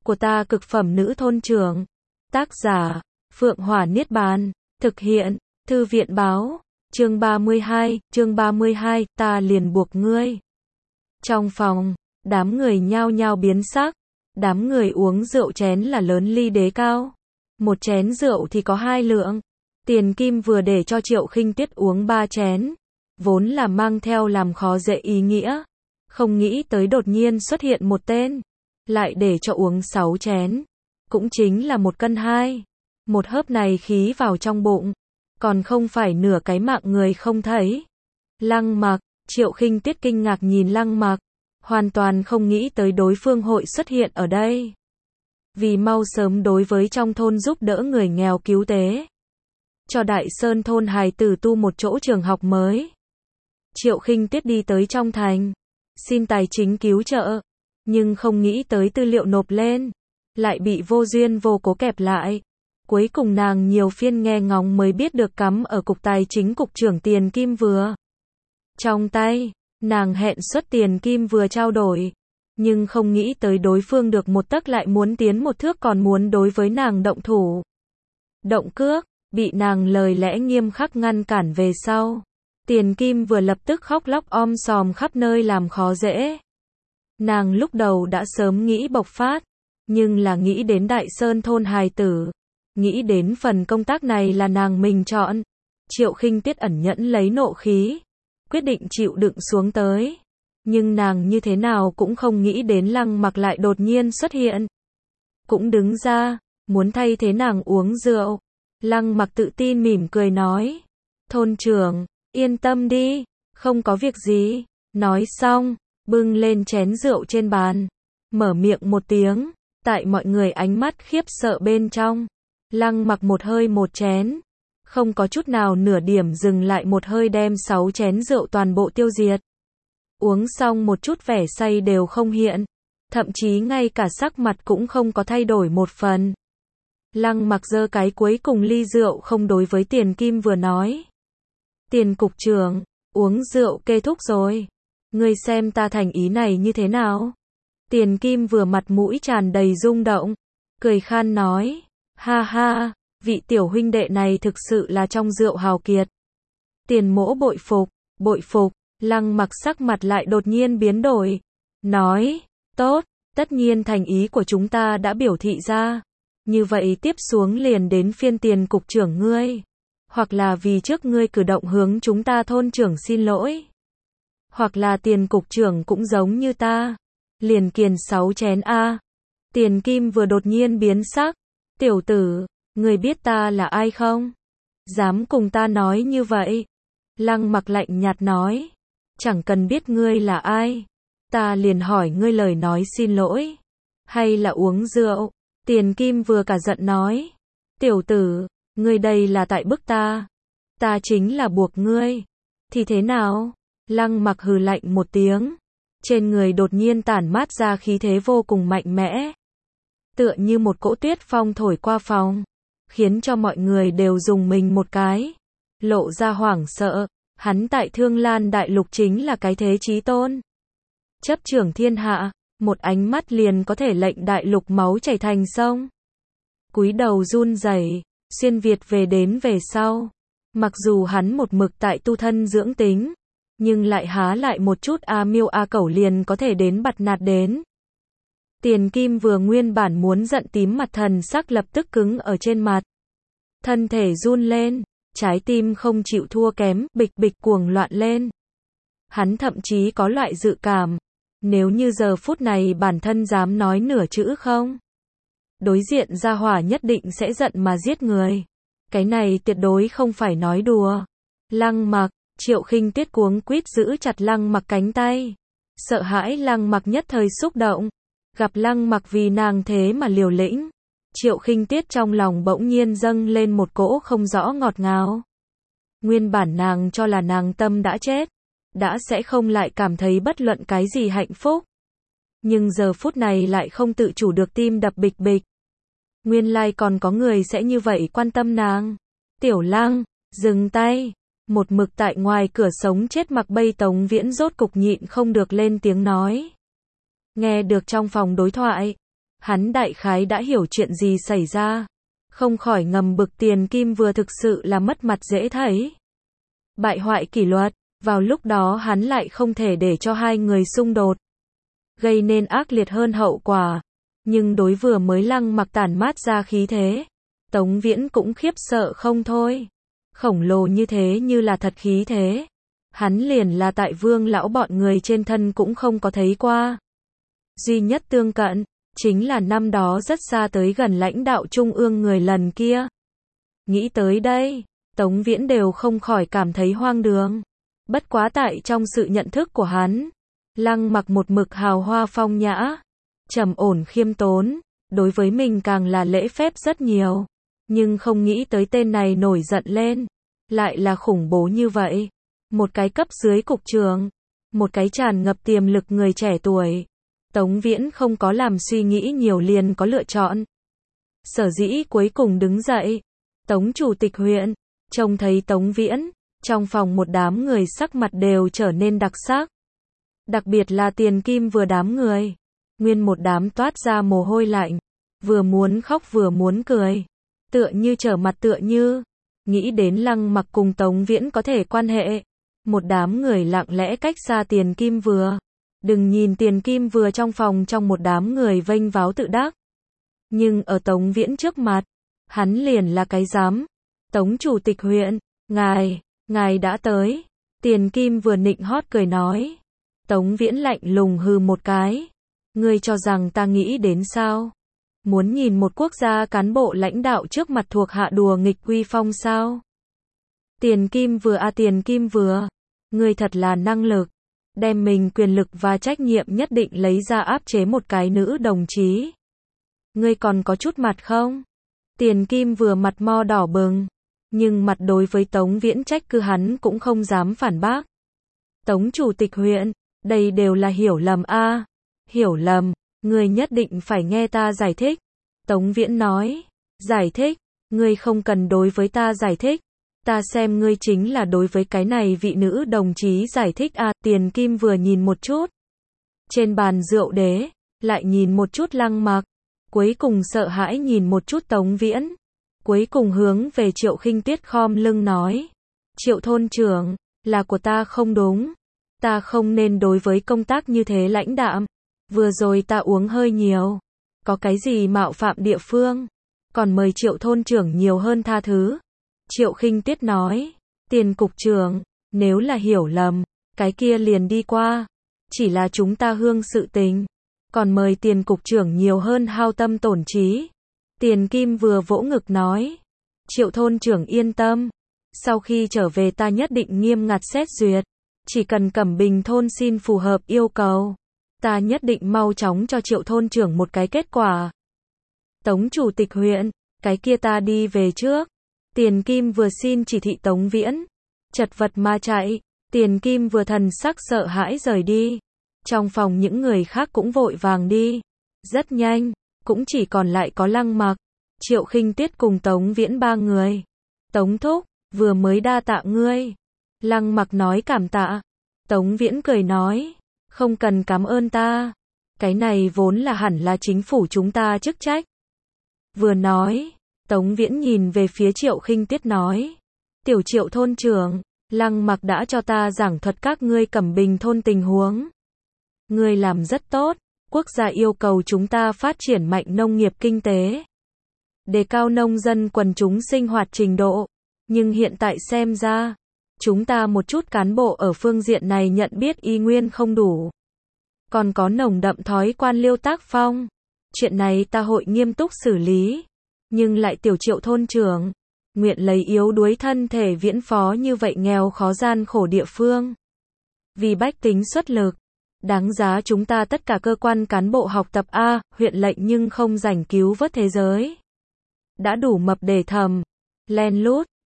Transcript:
của ta cực phẩm nữ thôn trưởng. Tác giả, Phượng Hỏa Niết Bàn. Thực hiện, Thư viện báo. Chương 32, ta liền buộc ngươi. Trong phòng, đám người nhao nhao biến sắc. Đám người uống rượu chén là lớn ly đế cao. Một chén rượu thì có 2 lượng. Tiền Kim vừa để cho Triệu Khinh Tuyết uống 3 chén. Vốn là mang theo làm khó dễ ý nghĩa. Không nghĩ tới đột nhiên xuất hiện một tên. Lại để cho uống 6 chén. Cũng chính là 1 cân 2. Một hớp này khí vào trong bụng. Còn không phải nửa cái mạng người không thấy. Lăng Mặc, Triệu Khinh Tuyết kinh ngạc nhìn Lăng Mặc. Hoàn toàn không nghĩ tới đối phương hội xuất hiện ở đây. Vì mau sớm đối với trong thôn giúp đỡ người nghèo cứu tế. Cho Đại Sơn thôn hài tử tu một chỗ trường học mới. Triệu Khinh Tuyết đi tới trong thành. Xin tài chính cứu trợ. Nhưng không nghĩ tới tư liệu nộp lên. Lại bị vô duyên vô cố kẹp lại. Cuối cùng nàng nhiều phiên nghe ngóng mới biết được cắm ở cục tài chính cục trưởng Tiền Kim vừa. Trong tay, nàng hẹn xuất Tiền Kim vừa trao đổi. Nhưng không nghĩ tới đối phương được một tấc lại muốn tiến một thước còn muốn đối với nàng động thủ. Động cước, bị nàng lời lẽ nghiêm khắc ngăn cản về sau. Tiền Kim vừa lập tức khóc lóc sòm khắp nơi làm khó dễ. Nàng lúc đầu đã sớm nghĩ bộc phát. Nhưng là nghĩ đến Đại Sơn thôn hài tử. Nghĩ đến phần công tác này là nàng mình chọn. Triệu Khinh Tuyết ẩn nhẫn lấy nộ khí. Quyết định chịu đựng xuống tới. Nhưng nàng như thế nào cũng không nghĩ đến Lăng Mặc lại đột nhiên xuất hiện. Cũng đứng ra, muốn thay thế nàng uống rượu. Lăng Mặc tự tin mỉm cười nói. Thôn trưởng, yên tâm đi, không có việc gì. Nói xong, bưng lên chén rượu trên bàn. Mở miệng một tiếng, tại mọi người ánh mắt khiếp sợ bên trong. Lăng Mặc một hơi một chén. Không có chút nào nửa điểm dừng lại một hơi đem 6 chén rượu toàn bộ tiêu diệt. Uống xong một chút vẻ say đều không hiện. Thậm chí ngay cả sắc mặt cũng không có thay đổi một phần. Lăng Mặc giơ cái cuối cùng ly rượu không đối với Tiền Kim vừa nói. Tiền cục trưởng, uống rượu kết thúc rồi. Ngươi xem ta thành ý này như thế nào? Tiền Kim vừa mặt mũi tràn đầy rung động. Cười khan nói. Ha ha, vị tiểu huynh đệ này thực sự là trong rượu hào kiệt. Tiền Mỗ bội phục, bội phục. Lăng Mặc sắc mặt lại đột nhiên biến đổi. Nói, tốt, tất nhiên thành ý của chúng ta đã biểu thị ra. Như vậy tiếp xuống liền đến phiên Tiền cục trưởng ngươi. Hoặc là vì trước ngươi cử động hướng chúng ta thôn trưởng xin lỗi. Hoặc là Tiền cục trưởng cũng giống như ta. Liền kiền 6 chén a. Tiền Kim vừa đột nhiên biến sắc. Tiểu tử, ngươi biết ta là ai không? Dám cùng ta nói như vậy? Lăng Mặc lạnh nhạt nói. Chẳng cần biết ngươi là ai. Ta liền hỏi ngươi lời nói xin lỗi. Hay là uống rượu? Tiền Kim vừa cả giận nói. Tiểu tử, ngươi đây là tại bức ta. Ta chính là buộc ngươi. Thì thế nào? Lăng Mặc hừ lạnh một tiếng. Trên người đột nhiên tản mát ra khí thế vô cùng mạnh mẽ. Tựa như một cỗ tuyết phong thổi qua phòng. Khiến cho mọi người đều rùng mình một cái. Lộ ra hoảng sợ. Hắn tại Thương Lan Đại Lục chính là cái thế chí tôn. Chấp trưởng thiên hạ. Một ánh mắt liền có thể lệnh Đại Lục máu chảy thành sông. Cúi đầu run rẩy. Xuyên Việt về đến về sau. Mặc dù hắn một mực tại tu thân dưỡng tính. Nhưng lại há lại một chút miêu cẩu liền có thể đến bặt nạt đến. Tiền Kim vừa nguyên bản muốn giận tím mặt thần sắc lập tức cứng ở trên mặt. Thân thể run lên, trái tim không chịu thua kém, bịch bịch cuồng loạn lên. Hắn thậm chí có loại dự cảm, nếu như giờ phút này bản thân dám nói nửa chữ không. Đối diện gia hỏa nhất định sẽ giận mà giết người. Cái này tuyệt đối không phải nói đùa. Lăng Mặc, Triệu Khinh Tuyết cuống quýt giữ chặt Lăng Mặc cánh tay. Sợ hãi Lăng Mặc nhất thời xúc động. Gặp Lăng Mặc vì nàng thế mà liều lĩnh. Triệu Khinh Tuyết trong lòng bỗng nhiên dâng lên một cỗ không rõ ngọt ngào. Nguyên bản nàng cho là nàng tâm đã chết. Đã sẽ không lại cảm thấy bất luận cái gì hạnh phúc. Nhưng giờ phút này lại không tự chủ được tim đập bịch bịch. Nguyên lai còn có người sẽ như vậy quan tâm nàng. Tiểu Lăng, dừng tay. Một mực tại ngoài cửa sống chết mặc bây Tống Viễn rốt cục nhịn không được lên tiếng nói. Nghe được trong phòng đối thoại. Hắn đại khái đã hiểu chuyện gì xảy ra. Không khỏi ngầm bực Tiền Kim vừa thực sự là mất mặt dễ thấy. Bại hoại kỷ luật, vào lúc đó hắn lại không thể để cho hai người xung đột. Gây nên ác liệt hơn hậu quả. Nhưng đối vừa mới Lăng Mặc tản mát ra khí thế. Tống Viễn cũng khiếp sợ không thôi. Khổng lồ như thế như là thật khí thế. Hắn liền là tại Vương lão bọn người trên thân cũng không có thấy qua. Duy nhất tương cận, chính là năm đó rất xa tới gần lãnh đạo trung ương người lần kia. Nghĩ tới đây, Tống Viễn đều không khỏi cảm thấy hoang đường. Bất quá tại trong sự nhận thức của hắn, Lăng Mặc một mực hào hoa phong nhã, trầm ổn khiêm tốn, đối với mình càng là lễ phép rất nhiều. Nhưng không nghĩ tới tên này nổi giận lên, lại là khủng bố như vậy. Một cái cấp dưới cục trưởng, một cái tràn ngập tiềm lực người trẻ tuổi. Tống Viễn không có làm suy nghĩ nhiều liền có lựa chọn. Sở dĩ cuối cùng đứng dậy, Tống chủ tịch huyện, trông thấy Tống Viễn, trong phòng một đám người sắc mặt đều trở nên đặc sắc. Đặc biệt là Tiền Kim vừa đám người, nguyên một đám toát ra mồ hôi lạnh, vừa muốn khóc vừa muốn cười, tựa như trở mặt tựa như, nghĩ đến Lăng Mặc cùng Tống Viễn có thể quan hệ. Một đám người lặng lẽ cách xa Tiền Kim vừa. Đừng nhìn Tiền Kim vừa trong phòng trong một đám người vênh váo tự đắc. Nhưng ở Tống Viễn trước mặt, hắn liền là cái dám. Tống chủ tịch huyện, ngài đã tới. Tiền Kim vừa nịnh hót cười nói. Tống Viễn lạnh lùng hừ một cái. Ngươi cho rằng ta nghĩ đến sao? Muốn nhìn một quốc gia cán bộ lãnh đạo trước mặt thuộc hạ đùa nghịch uy phong sao? Tiền Kim vừa, ngươi thật là năng lực. Đem mình quyền lực và trách nhiệm nhất định lấy ra áp chế một cái nữ đồng chí. Ngươi còn có chút mặt không? Tiền Kim vừa mặt mo đỏ bừng. Nhưng mặt đối với Tống Viễn trách cứ hắn cũng không dám phản bác. Tống chủ tịch huyện, đây đều là hiểu lầm a. Hiểu lầm, ngươi nhất định phải nghe ta giải thích. Tống Viễn nói, giải thích, ngươi không cần đối với ta giải thích. Ta xem ngươi chính là đối với cái này vị nữ đồng chí giải thích a. Tiền Kim vừa nhìn một chút trên bàn rượu đế, lại nhìn một chút Lăng Mặc, cuối cùng sợ hãi nhìn một chút Tống Viễn, cuối cùng hướng về Triệu Khinh Tuyết khom lưng nói, Triệu thôn trưởng, là của ta không đúng, ta không nên đối với công tác như thế lãnh đạm, vừa rồi ta uống hơi nhiều, có cái gì mạo phạm địa phương, còn mời Triệu thôn trưởng nhiều hơn tha thứ. Triệu Khinh Tuyết nói, Tiền cục trưởng, nếu là hiểu lầm, cái kia liền đi qua, chỉ là chúng ta hương sự tình, còn mời Tiền cục trưởng nhiều hơn hao tâm tổn trí. Tiền Kim vừa vỗ ngực nói, Triệu thôn trưởng yên tâm, sau khi trở về ta nhất định nghiêm ngặt xét duyệt, chỉ cần Cẩm Bình thôn xin phù hợp yêu cầu, ta nhất định mau chóng cho Triệu thôn trưởng một cái kết quả. Tống chủ tịch huyện, cái kia ta đi về trước. Tiền Kim vừa xin chỉ thị Tống Viễn, chật vật mà chạy. Tiền Kim vừa thần sắc sợ hãi rời đi. Trong phòng những người khác cũng vội vàng đi. Rất nhanh, cũng chỉ còn lại có Lăng Mặc, Triệu Khinh Tuyết cùng Tống Viễn ba người. Tống thúc, vừa mới đa tạ ngươi. Lăng Mặc nói cảm tạ. Tống Viễn cười nói, không cần cảm ơn ta. Cái này vốn là hẳn là chính phủ chúng ta chức trách. Vừa nói, Tống Viễn nhìn về phía Triệu Khinh Tuyết nói, tiểu Triệu thôn trưởng, Lăng Mặc đã cho ta giảng thuật các ngươi Cẩm Bình thôn tình huống. Ngươi làm rất tốt, quốc gia yêu cầu chúng ta phát triển mạnh nông nghiệp kinh tế, đề cao nông dân quần chúng sinh hoạt trình độ, nhưng hiện tại xem ra, chúng ta một chút cán bộ ở phương diện này nhận biết y nguyên không đủ, còn có nồng đậm thói quan liêu tác phong. Chuyện này ta hội nghiêm túc xử lý. Nhưng lại tiểu Triệu thôn trưởng, nguyện lấy yếu đuối thân thể viễn phó như vậy nghèo khó gian khổ địa phương. Vì bách tính xuất lực, đáng giá chúng ta tất cả cơ quan cán bộ học tập a, huyện lệnh nhưng không rảnh cứu vớt thế giới. Đã đủ mập để thầm, len lút,